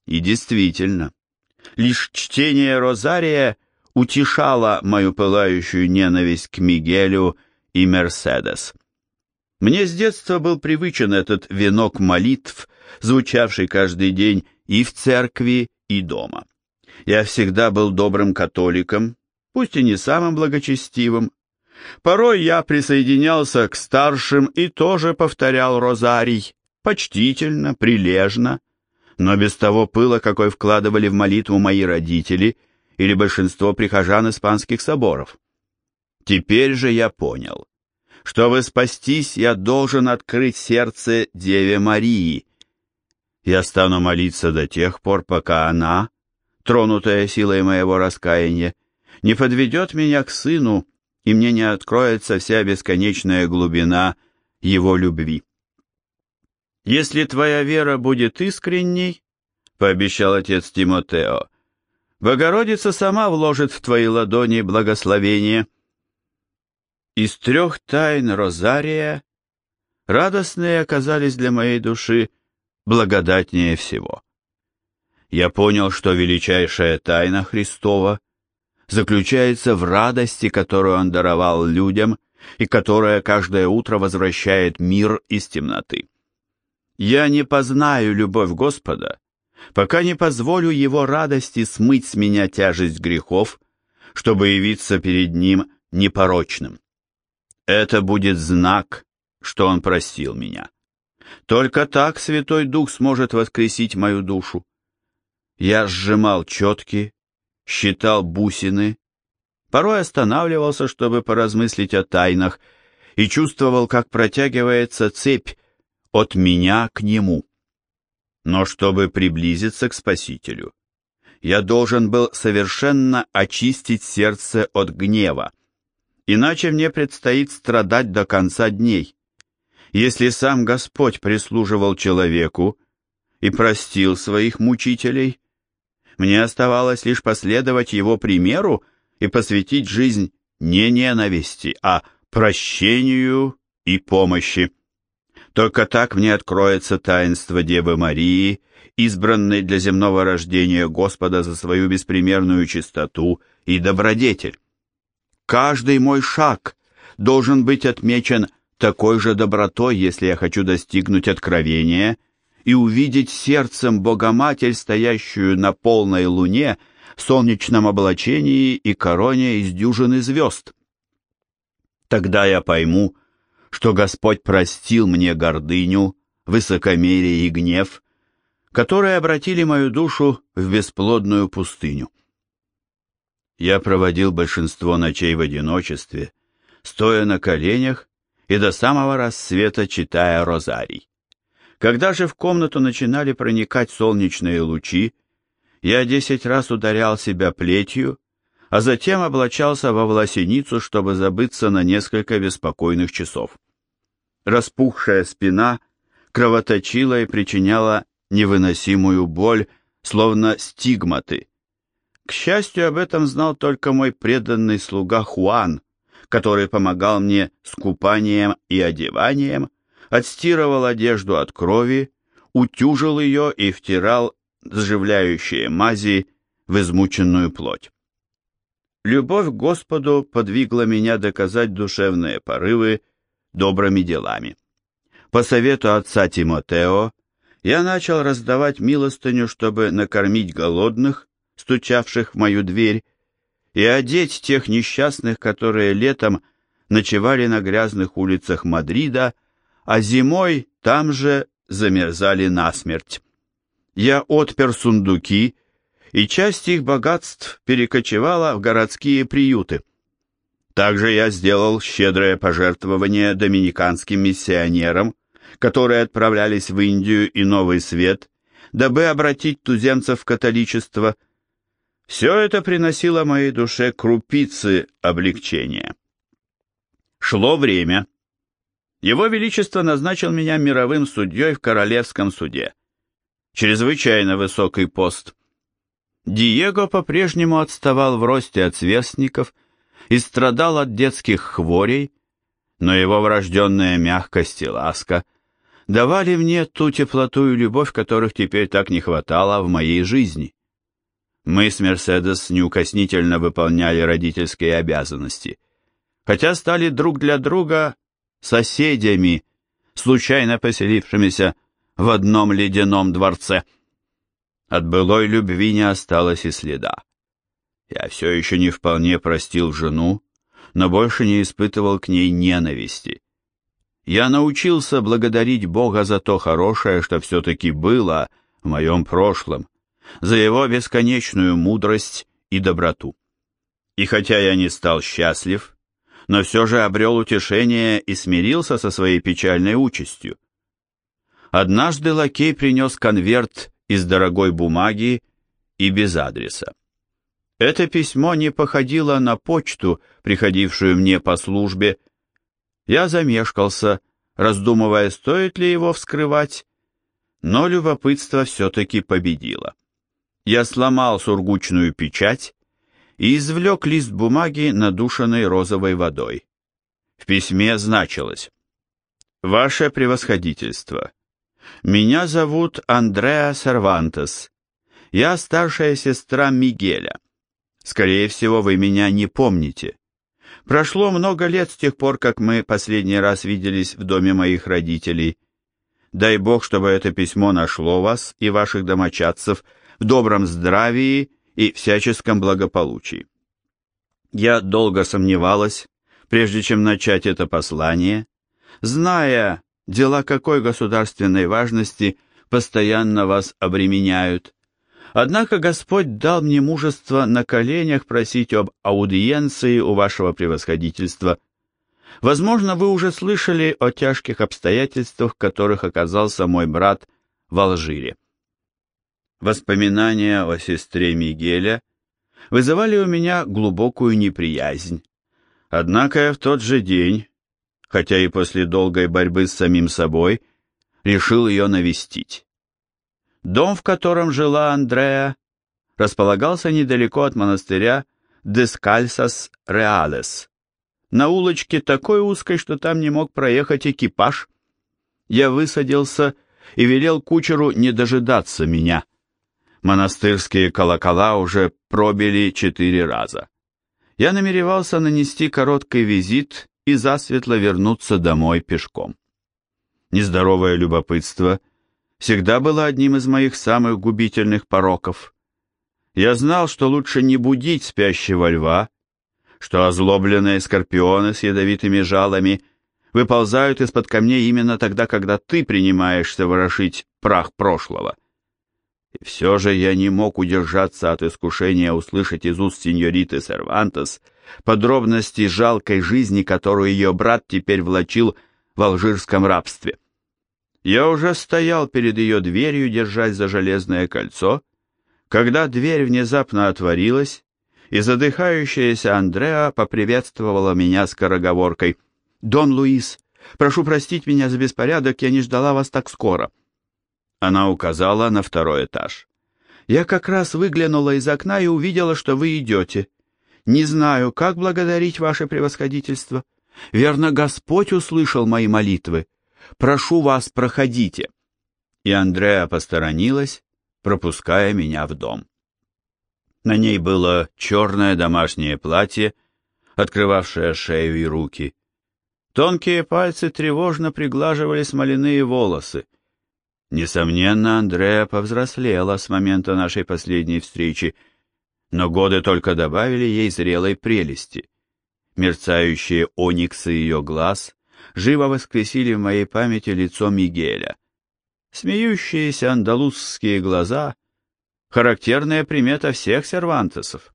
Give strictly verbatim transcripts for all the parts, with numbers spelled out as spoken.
И действительно, лишь чтение Розария утешало мою пылающую ненависть к Мигелю и Мерседес. Мне с детства был привычен этот венок молитв, звучавший каждый день и в церкви, и дома. Я всегда был добрым католиком, пусть и не самым благочестивым. Порой я присоединялся к старшим и тоже повторял розарий, почтительно, прилежно, но без того пыла, какой вкладывали в молитву мои родители или большинство прихожан испанских соборов. Теперь же я понял, чтобы спастись, я должен открыть сердце Деве Марии. Я стану молиться до тех пор, пока она, тронутая силой моего раскаяния, не подведет меня к Сыну, и мне не откроется вся бесконечная глубина Его любви. «Если твоя вера будет искренней, — пообещал отец Тимотео, — Богородица сама вложит в твои ладони благословение». Из трех тайн Розария радостные оказались для моей души благодатнее всего. Я понял, что величайшая тайна Христова заключается в радости, которую Он даровал людям и которая каждое утро возвращает мир из темноты. Я не познаю любовь Господа, пока не позволю Его радости смыть с меня тяжесть грехов, чтобы явиться перед Ним непорочным. Это будет знак, что Он простил меня. Только так Святой Дух сможет воскресить мою душу. Я сжимал четки, считал бусины, порой останавливался, чтобы поразмыслить о тайнах, и чувствовал, как протягивается цепь от меня к Нему. Но чтобы приблизиться к Спасителю, я должен был совершенно очистить сердце от гнева, иначе мне предстоит страдать до конца дней. Если сам Господь прислуживал человеку и простил своих мучителей, мне оставалось лишь последовать Его примеру и посвятить жизнь не ненависти, а прощению и помощи. Только так мне откроется таинство Девы Марии, избранной для земного рождения Господа за свою беспримерную чистоту и добродетель. Каждый мой шаг должен быть отмечен такой же добротой, если я хочу достигнуть откровения и увидеть сердцем Богоматерь, стоящую на полной луне, в солнечном облачении и короне из дюжины звезд. Тогда я пойму, что Господь простил мне гордыню, высокомерие и гнев, которые обратили мою душу в бесплодную пустыню. Я проводил большинство ночей в одиночестве, стоя на коленях и до самого рассвета читая розарий. Когда же в комнату начинали проникать солнечные лучи, я десять раз ударял себя плетью, а затем облачался во власеницу, чтобы забыться на несколько беспокойных часов. Распухшая спина кровоточила и причиняла невыносимую боль, словно стигматы. К счастью, об этом знал только мой преданный слуга Хуан, который помогал мне с купанием и одеванием, отстирывал одежду от крови, утюжил ее и втирал заживляющие мази в измученную плоть. Любовь к Господу подвигла меня доказать душевные порывы добрыми делами. По совету отца Тимотео я начал раздавать милостыню, чтобы накормить голодных, стучавших в мою дверь, и одеть тех несчастных, которые летом ночевали на грязных улицах Мадрида, а зимой там же замерзали насмерть. Я отпер сундуки, и часть их богатств перекочевала в городские приюты. Также я сделал щедрое пожертвование доминиканским миссионерам, которые отправлялись в Индию и Новый Свет, дабы обратить туземцев в католичество. Все это приносило моей душе крупицы облегчения. Шло время. Его Величество назначил меня мировым судьей в Королевском суде. Чрезвычайно высокий пост. Диего по-прежнему отставал в росте от сверстников и страдал от детских хворей, но его врожденная мягкость и ласка давали мне ту теплоту и любовь, которых теперь так не хватало в моей жизни. Мы с Мерседес неукоснительно выполняли родительские обязанности, хотя стали друг для друга соседями, случайно поселившимися в одном ледяном дворце. От былой любви не осталось и следа. Я все еще не вполне простил жену, но больше не испытывал к ней ненависти. Я научился благодарить Бога за то хорошее, что все-таки было в моем прошлом, за его бесконечную мудрость и доброту. И хотя я не стал счастлив, но все же обрел утешение и смирился со своей печальной участью. Однажды лакей принес конверт из дорогой бумаги и без адреса. Это письмо не походило на почту, приходившую мне по службе. Я замешкался, раздумывая, стоит ли его вскрывать, но любопытство все-таки победило. Я сломал сургучную печать и извлек лист бумаги, надушенный розовой водой. В письме значилось: «Ваше превосходительство, меня зовут Андреа Сервантес. Я старшая сестра Мигеля. Скорее всего, вы меня не помните. Прошло много лет с тех пор, как мы последний раз виделись в доме моих родителей. Дай Бог, чтобы это письмо нашло вас и ваших домочадцев в добром здравии и всяческом благополучии. Я долго сомневалась, прежде чем начать это послание, зная, дела какой государственной важности постоянно вас обременяют. Однако Господь дал мне мужество на коленях просить об аудиенции у вашего превосходительства. Возможно, вы уже слышали о тяжких обстоятельствах, в которых оказался мой брат в Алжире». Воспоминания о сестре Мигеля вызывали у меня глубокую неприязнь. Однако я в тот же день, хотя и после долгой борьбы с самим собой, решил ее навестить. Дом, в котором жила Андреа, располагался недалеко от монастыря Дескальсас Реалес, на улочке такой узкой, что там не мог проехать экипаж. Я высадился и велел кучеру не дожидаться меня. Монастырские колокола уже пробили четыре раза. Я намеревался нанести короткий визит и засветло вернуться домой пешком. Нездоровое любопытство всегда было одним из моих самых губительных пороков. Я знал, что лучше не будить спящего льва, что озлобленные скорпионы с ядовитыми жалами выползают из-под камней именно тогда, когда ты принимаешься ворошить прах прошлого. И все же я не мог удержаться от искушения услышать из уст сеньориты Сервантес подробности жалкой жизни, которую ее брат теперь влачил в алжирском рабстве. Я уже стоял перед ее дверью, держась за железное кольцо, когда дверь внезапно отворилась, и задыхающаяся Андреа поприветствовала меня скороговоркой: «Дон Луис, прошу простить меня за беспорядок, я не ждала вас так скоро». Она указала на второй этаж. «Я как раз выглянула из окна и увидела, что вы идете. Не знаю, как благодарить ваше превосходительство. Верно, Господь услышал мои молитвы. Прошу вас, проходите». И Андреа посторонилась, пропуская меня в дом. На ней было черное домашнее платье, открывавшее шею и руки. Тонкие пальцы тревожно приглаживали смоляные волосы. Несомненно, Андреа повзрослела с момента нашей последней встречи, но годы только добавили ей зрелой прелести. Мерцающие ониксы ее глаз живо воскресили в моей памяти лицо Мигеля. Смеющиеся андалузские глаза — характерная примета всех сервантесов.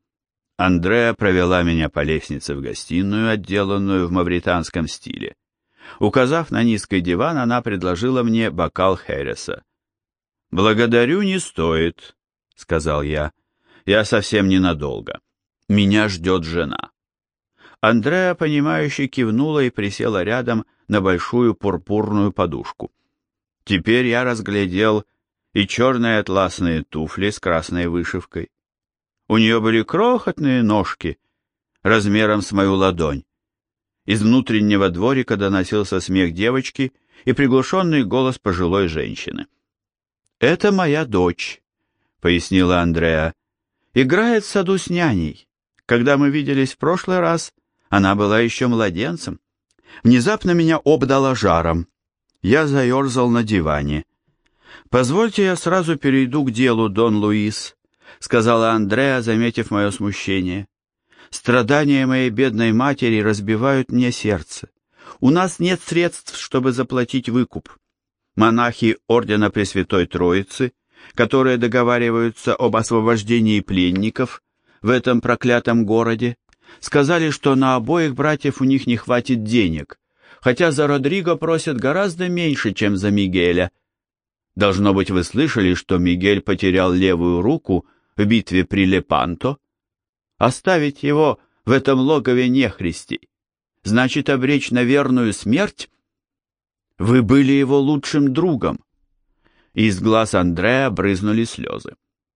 Андреа провела меня по лестнице в гостиную, отделанную в мавританском стиле. Указав на низкий диван, она предложила мне бокал хереса. «Благодарю, не стоит», — сказал я. «Я совсем ненадолго. Меня ждет жена». Андреа, понимающе кивнула и присела рядом на большую пурпурную подушку. Теперь я разглядел и черные атласные туфли с красной вышивкой. У нее были крохотные ножки, размером с мою ладонь. Из внутреннего дворика доносился смех девочки, и приглушенный голос пожилой женщины. «Это моя дочь», — пояснила Андреа. «Играет в саду с няней. Когда мы виделись в прошлый раз, она была еще младенцем. Внезапно меня обдало жаром. Я заерзал на диване. «Позвольте, я сразу перейду к делу, Дон Луис», — сказала Андреа, заметив мое смущение. «Страдания моей бедной матери разбивают мне сердце. У нас нет средств, чтобы заплатить выкуп. Монахи Ордена Пресвятой Троицы, которые договариваются об освобождении пленников в этом проклятом городе, сказали, что на обоих братьев у них не хватит денег, хотя за Родриго просят гораздо меньше, чем за Мигеля. Должно быть, вы слышали, что Мигель потерял левую руку в битве при Лепанто? Оставить его в этом логове нехристей значит обречь на верную смерть? Вы были его лучшим другом». Из глаз Андреа брызнули слезы.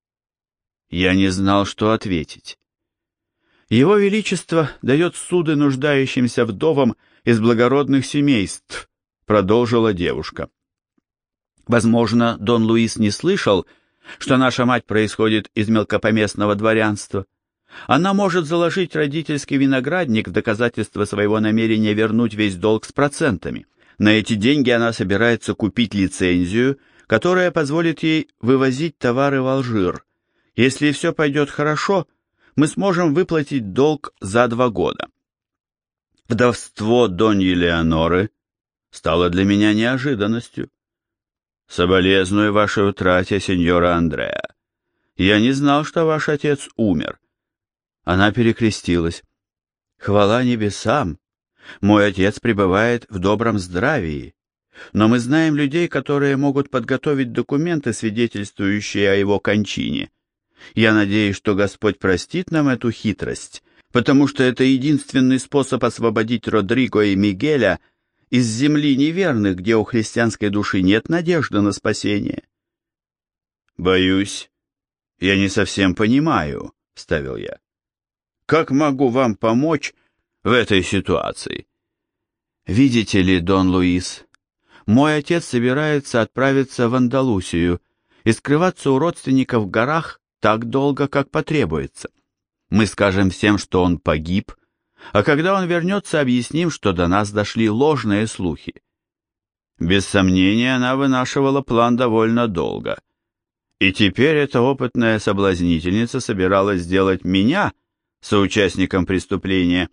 Я не знал, что ответить. «Его Величество дает суды нуждающимся вдовам из благородных семейств», — продолжила девушка. «Возможно, Дон Луис не слышал, что наша мать происходит из мелкопоместного дворянства. Она может заложить родительский виноградник в доказательство своего намерения вернуть весь долг с процентами. На эти деньги она собирается купить лицензию, которая позволит ей вывозить товары в Алжир. Если все пойдет хорошо, мы сможем выплатить долг за два года». Вдовство Доньи Леоноры стало для меня неожиданностью. «Соболезную вашей утрате, сеньора Андреа. Я не знал, что ваш отец умер». Она перекрестилась. «Хвала небесам! Мой отец пребывает в добром здравии, но мы знаем людей, которые могут подготовить документы, свидетельствующие о его кончине. Я надеюсь, что Господь простит нам эту хитрость, потому что это единственный способ освободить Родриго и Мигеля из земли неверных, где у христианской души нет надежды на спасение». «Боюсь, я не совсем понимаю», — вставил я. «Как могу вам помочь в этой ситуации?» «Видите ли, Дон Луис, мой отец собирается отправиться в Андалусию и скрываться у родственников в горах так долго, как потребуется. Мы скажем всем, что он погиб, а когда он вернется, объясним, что до нас дошли ложные слухи». Без сомнения, она вынашивала план довольно долго. И теперь эта опытная соблазнительница собиралась сделать меня соучастником преступления.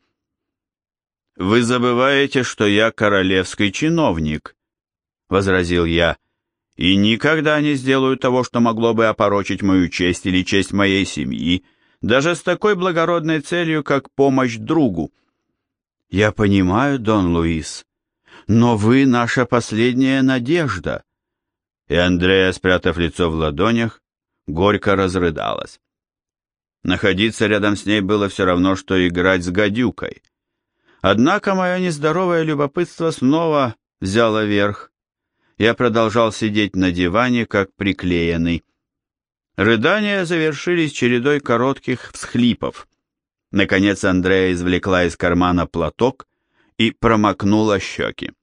«Вы забываете, что я королевский чиновник», — возразил я, «и никогда не сделаю того, что могло бы опорочить мою честь или честь моей семьи, даже с такой благородной целью, как помощь другу». «Я понимаю, Дон Луис, но вы наша последняя надежда». И Андреа, спрятав лицо в ладонях, горько разрыдалась. Находиться рядом с ней было все равно, что играть с гадюкой. Однако мое нездоровое любопытство снова взяло верх. Я продолжал сидеть на диване, как приклеенный. Рыдания завершились чередой коротких всхлипов. Наконец Андреа извлекла из кармана платок и промокнула щеки.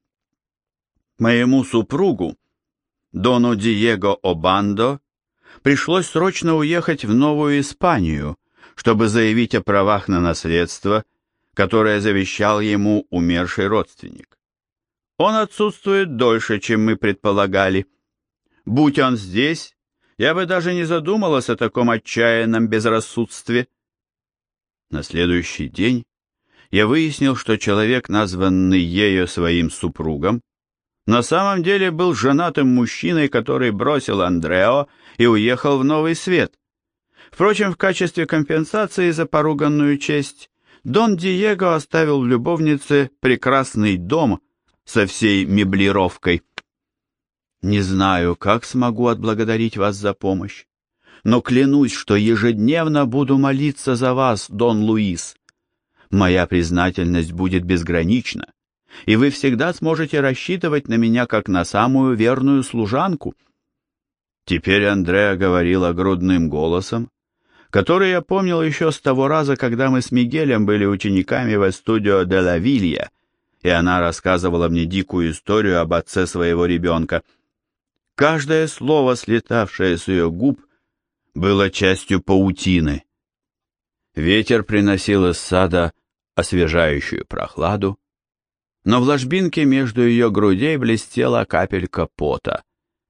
Моему супругу, Дону Диего Обандо, пришлось срочно уехать в Новую Испанию, чтобы заявить о правах на наследство, которое завещал ему умерший родственник. Он отсутствует дольше, чем мы предполагали. Будь он здесь, я бы даже не задумалась о таком отчаянном безрассудстве. На следующий день я выяснил, что человек, названный ею своим супругом, на самом деле был женатым мужчиной, который бросил Андрео и уехал в Новый Свет. Впрочем, в качестве компенсации за поруганную честь Дон Диего оставил в любовнице прекрасный дом со всей меблировкой. Не знаю, как смогу отблагодарить вас за помощь, но клянусь, что ежедневно буду молиться за вас, Дон Луис. Моя признательность будет безгранична, и вы всегда сможете рассчитывать на меня как на самую верную служанку». Теперь Андреа говорила грудным голосом, который я помнил еще с того раза, когда мы с Мигелем были учениками в Эстудио де ла Вилья, и она рассказывала мне дикую историю об отце своего ребенка. Каждое слово, слетавшее с ее губ, было частью паутины. Ветер приносил из сада освежающую прохладу, но в ложбинке между ее грудей блестела капелька пота.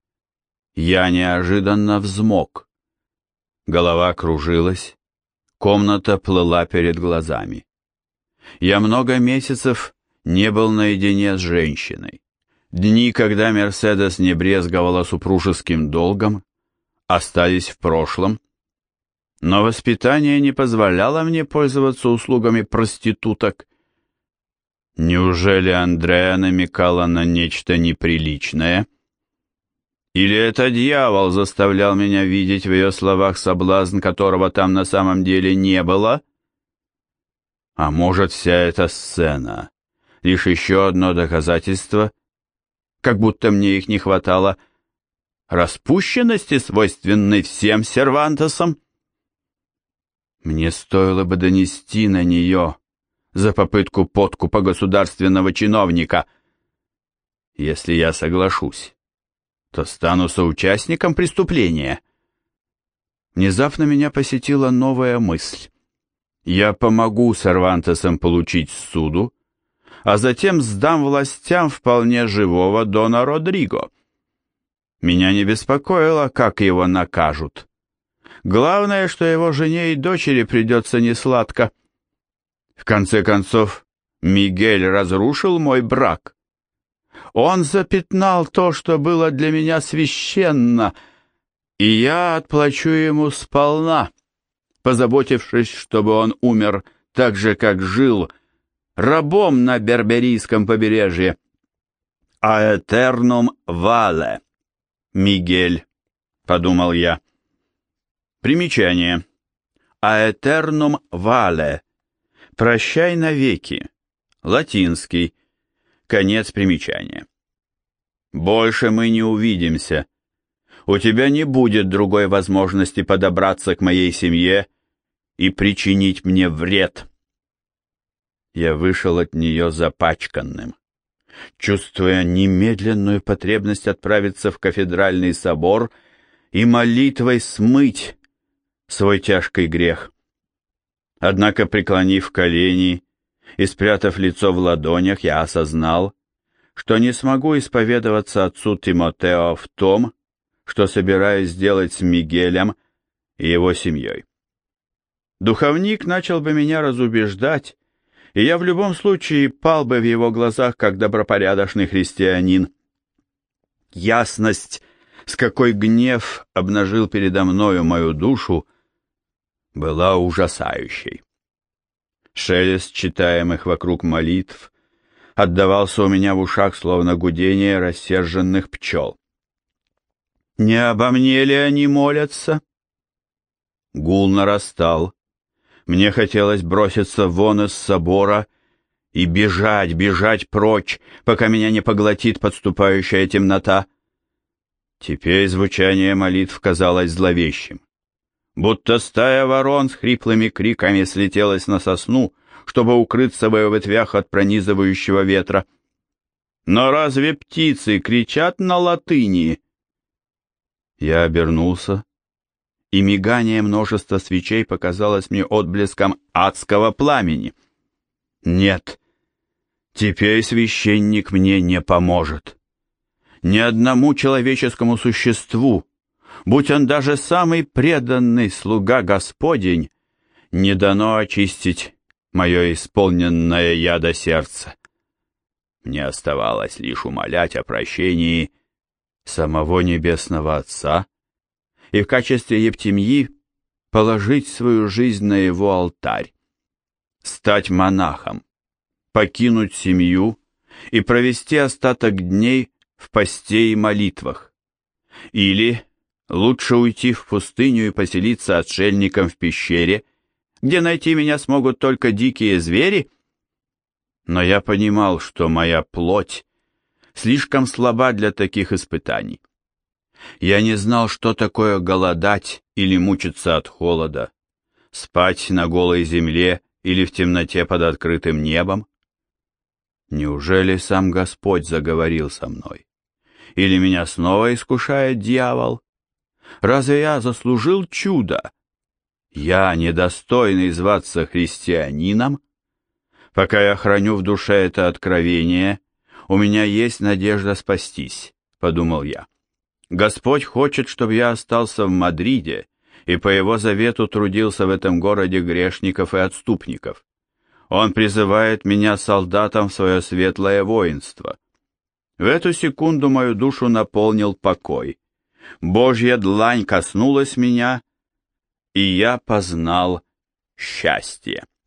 Я неожиданно взмок. Голова кружилась, комната плыла перед глазами. Я много месяцев не был наедине с женщиной. Дни, когда Мерседес не брезговала супружеским долгом, остались в прошлом, но воспитание не позволяло мне пользоваться услугами проституток. Неужели Андреа намекала на нечто неприличное? Или это дьявол заставлял меня видеть в ее словах соблазн, которого там на самом деле не было? А может, вся эта сцена — лишь еще одно доказательство, как будто мне их не хватало, распущенности, свойственной всем Сервантесам? Мне стоило бы донести на нее за попытку подкупа государственного чиновника. Если я соглашусь, то стану соучастником преступления. Внезапно меня посетила новая мысль. Я помогу Сервантесам получить ссуду, а затем сдам властям вполне живого Дона Родриго. Меня не беспокоило, как его накажут. Главное, что его жене и дочери придется несладко. В конце концов, Мигель разрушил мой брак. Он запятнал то, что было для меня священно, и я отплачу ему сполна, позаботившись, чтобы он умер так же, как жил, рабом на Берберийском побережье. «Аэтернум вале», Мигель, подумал я. Примечание. «Аэтернум вале», «Прощай навеки», латинский, конец примечания. «Больше мы не увидимся. У тебя не будет другой возможности подобраться к моей семье и причинить мне вред». Я вышел от нее запачканным, чувствуя немедленную потребность отправиться в кафедральный собор и молитвой смыть свой тяжкий грех. Однако, преклонив колени и спрятав лицо в ладонях, я осознал, что не смогу исповедоваться отцу Тимотео в том, что собираюсь сделать с Мигелем и его семьей. Духовник начал бы меня разубеждать, и я в любом случае пал бы в его глазах как добропорядочный христианин. Ясность, с какой гнев обнажил передо мною мою душу, была ужасающей. Шелест читаемых вокруг молитв отдавался у меня в ушах, словно гудение рассерженных пчел. Не обо мне ли они молятся? Гул нарастал. Мне хотелось броситься вон из собора и бежать, бежать прочь, пока меня не поглотит подступающая темнота. Теперь звучание молитв казалось зловещим. Будто стая ворон с хриплыми криками слетелась на сосну, чтобы укрыться в ее ветвях от пронизывающего ветра. Но разве птицы кричат на латыни? Я обернулся, и мигание множества свечей показалось мне отблеском адского пламени. Нет, теперь священник мне не поможет. Ни одному человеческому существу, будь он даже самый преданный слуга Господень, не дано очистить мое исполненное яда сердце. Мне оставалось лишь умолять о прощении самого Небесного Отца и в качестве Евтимьи положить свою жизнь на его алтарь, стать монахом, покинуть семью и провести остаток дней в посте и молитвах. Или лучше уйти в пустыню и поселиться отшельником в пещере, где найти меня смогут только дикие звери. Но я понимал, что моя плоть слишком слаба для таких испытаний. Я не знал, что такое голодать или мучиться от холода, спать на голой земле или в темноте под открытым небом. Неужели сам Господь заговорил со мной? Или меня снова искушает дьявол? Разве я заслужил чудо? Я недостойный зваться христианином? Пока я храню в душе это откровение, у меня есть надежда спастись, подумал я. Господь хочет, чтобы я остался в Мадриде и по его завету трудился в этом городе грешников и отступников. Он призывает меня солдатом в свое светлое воинство. В эту секунду мою душу наполнил покой. Божья длань коснулась меня, и я познал счастье.